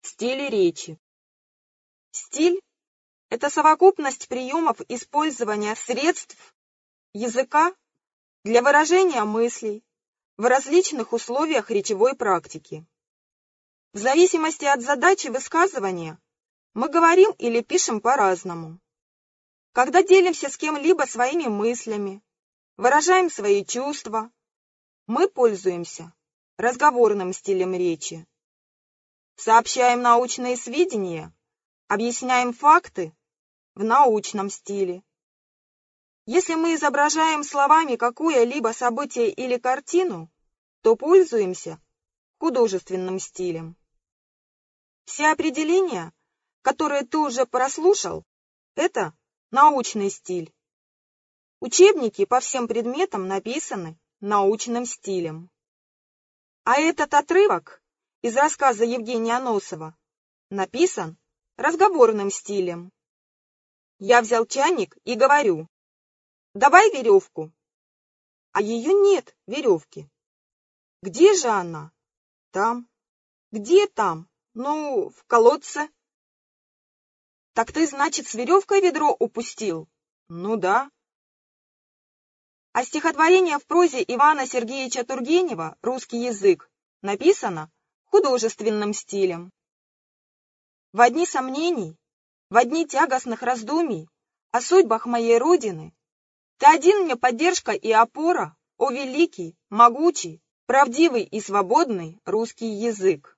Стили речи. Стиль – это совокупность приемов использования средств языка для выражения мыслей в различных условиях речевой практики. В зависимости от задачи высказывания мы говорим или пишем по-разному. Когда делимся с кем-либо своими мыслями, выражаем свои чувства, мы пользуемся разговорным стилем речи. Сообщаем научные сведения, объясняем факты в научном стиле. Если мы изображаем словами какое-либо событие или картину, то пользуемся художественным стилем. Все определения, которые ты уже прослушал, это научный стиль. Учебники по всем предметам написаны научным стилем. А этот отрывок из рассказа Евгения Носова написан разговорным стилем. Я взял чайник и говорю: давай веревку. А ее нет, веревки. Где же она? Там. Где там? Ну, в колодце. Так ты, значит, с веревкой ведро упустил? Ну да. А стихотворение в прозе Ивана Сергеевича Тургенева «Русский язык» написано художественным стилем. В дни сомнений, в дни тягостных раздумий о судьбах моей Родины ты один мне поддержка и опора, о великий, могучий, правдивый и свободный русский язык.